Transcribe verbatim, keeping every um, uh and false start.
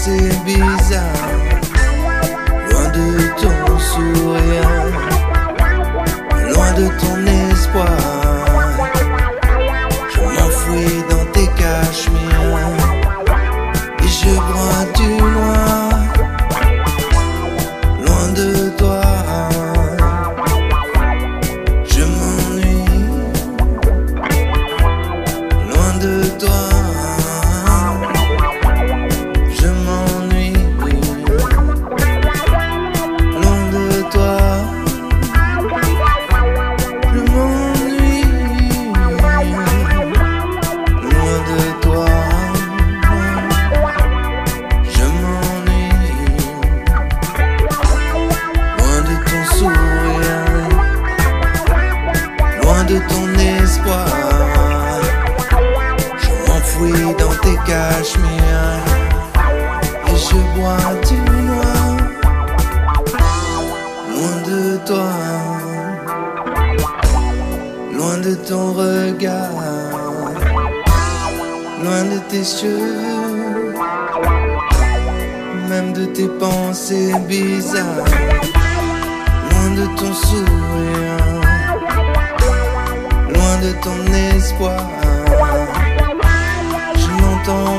pensées bizarres, loin de ton sourire, loin de ton espoir. Je m'enfuis dans tes cachemires et je bois du noir, loin de toi. Je m'ennuie, loin de toi. De ton espoir, je m'enfuis dans tes cachemires et je bois du noir, loin de toi, loin de ton regard, loin de tes cheveux, même de tes pensées bizarres, loin de ton sourire, de ton espoir. Je n'entends